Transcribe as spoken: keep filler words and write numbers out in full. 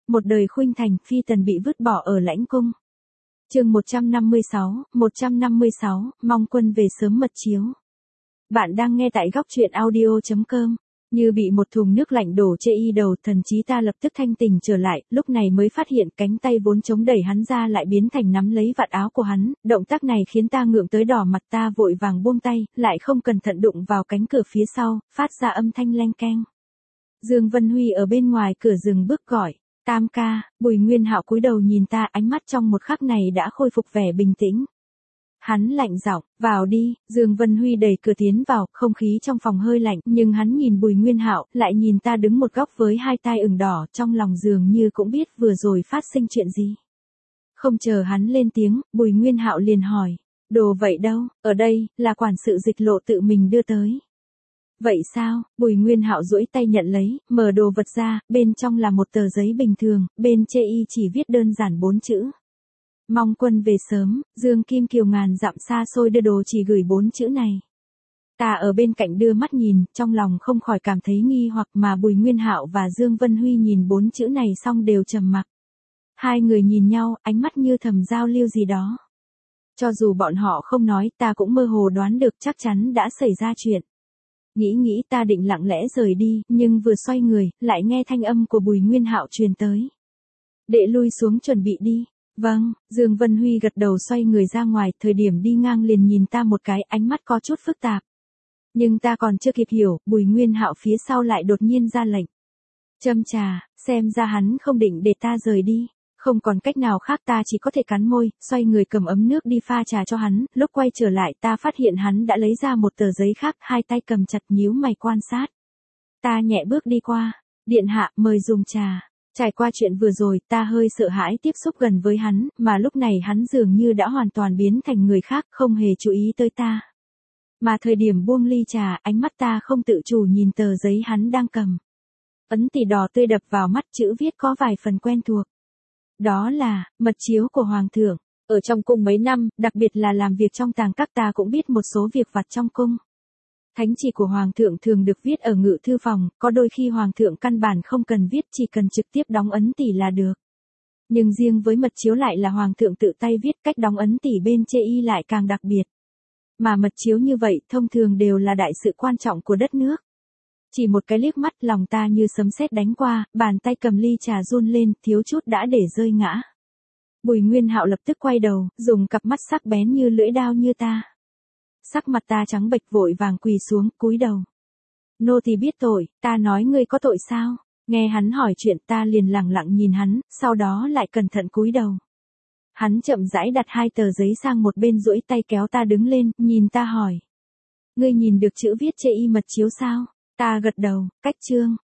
một đời khuynh thành, phi tần bị vứt bỏ ở lãnh cung. Chương một trăm năm mươi sáu, một trăm năm mươi sáu, mong quân về sớm mật chiếu. Bạn đang nghe tại góc truyện audio chấm com. Như bị một thùng nước lạnh đổ chê y đầu, thần trí ta lập tức thanh tỉnh trở lại, lúc này mới phát hiện cánh tay vốn chống đẩy hắn ra lại biến thành nắm lấy vạt áo của hắn, động tác này khiến ta ngượng tới đỏ mặt, ta vội vàng buông tay, lại không cẩn thận đụng vào cánh cửa phía sau, phát ra âm thanh leng keng. Dương Vân Huy ở bên ngoài cửa dừng bước gọi, Tam ca. Bùi Nguyên Hạo cúi đầu nhìn ta, ánh mắt trong một khắc này đã khôi phục vẻ bình tĩnh. Hắn lạnh giọng, vào đi. Dương Vân Huy đẩy cửa tiến vào, không khí trong phòng hơi lạnh, nhưng hắn nhìn Bùi Nguyên Hạo, lại nhìn ta đứng một góc với hai tai ửng đỏ, trong lòng dường như cũng biết vừa rồi phát sinh chuyện gì. Không chờ hắn lên tiếng, Bùi Nguyên Hạo liền hỏi, đồ vậy đâu? Ở đây, là quản sự Dịch Lộ tự mình đưa tới. Vậy sao? Bùi Nguyên Hạo duỗi tay nhận lấy, mở đồ vật ra, bên trong là một tờ giấy bình thường, bên chê y chỉ viết đơn giản bốn chữ. Mong quân về sớm. Dương Kim Kiều ngàn dặm xa xôi đưa đồ chỉ gửi bốn chữ này. Ta ở bên cạnh đưa mắt nhìn, trong lòng không khỏi cảm thấy nghi hoặc, mà Bùi Nguyên Hạo và Dương Vân Huy nhìn bốn chữ này xong đều trầm mặc. Hai người nhìn nhau, ánh mắt như thầm giao lưu gì đó. Cho dù bọn họ không nói, ta cũng mơ hồ đoán được chắc chắn đã xảy ra chuyện. Nghĩ nghĩ ta định lặng lẽ rời đi, nhưng vừa xoay người, lại nghe thanh âm của Bùi Nguyên Hạo truyền tới. Đệ lui xuống chuẩn bị đi. Vâng. Dương Vân Huy gật đầu xoay người ra ngoài, thời điểm đi ngang liền nhìn ta một cái, ánh mắt có chút phức tạp. Nhưng ta còn chưa kịp hiểu, Bùi Nguyên Hạo phía sau lại đột nhiên ra lệnh. Châm trà, xem ra hắn không định để ta rời đi. Không còn cách nào khác, ta chỉ có thể cắn môi, xoay người cầm ấm nước đi pha trà cho hắn, lúc quay trở lại ta phát hiện hắn đã lấy ra một tờ giấy khác, hai tay cầm chặt nhíu mày quan sát. Ta nhẹ bước đi qua, điện hạ mời dùng trà. Trải qua chuyện vừa rồi, ta hơi sợ hãi tiếp xúc gần với hắn, mà lúc này hắn dường như đã hoàn toàn biến thành người khác, không hề chú ý tới ta. Mà thời điểm buông ly trà, ánh mắt ta không tự chủ nhìn tờ giấy hắn đang cầm. Ấn tỷ đỏ tươi đập vào mắt, chữ viết có vài phần quen thuộc. Đó là, mật chiếu của Hoàng thượng. Ở trong cung mấy năm, đặc biệt là làm việc trong tàng các, ta cũng biết một số việc vặt trong cung. Thánh chỉ của Hoàng thượng thường được viết ở ngự thư phòng, có đôi khi Hoàng thượng căn bản không cần viết, chỉ cần trực tiếp đóng ấn tỷ là được. Nhưng riêng với mật chiếu lại là Hoàng thượng tự tay viết, cách đóng ấn tỷ bên chê y lại càng đặc biệt. Mà mật chiếu như vậy, thông thường đều là đại sự quan trọng của đất nước. Chỉ một cái liếc mắt, lòng ta như sấm sét đánh qua, bàn tay cầm ly trà run lên, thiếu chút đã để rơi ngã. Bùi Nguyên Hạo lập tức quay đầu, dùng cặp mắt sắc bén như lưỡi đao như ta. Sắc mặt ta trắng bệch, vội vàng quỳ xuống, cúi đầu. Nô tỳ biết tội. Ta nói ngươi có tội sao? Nghe hắn hỏi chuyện, ta liền lặng lặng nhìn hắn, sau đó lại cẩn thận cúi đầu. Hắn chậm rãi đặt hai tờ giấy sang một bên, duỗi tay kéo ta đứng lên, nhìn ta hỏi. Ngươi nhìn được chữ viết chê y mật chiếu sao? Ta gật đầu, cách chương.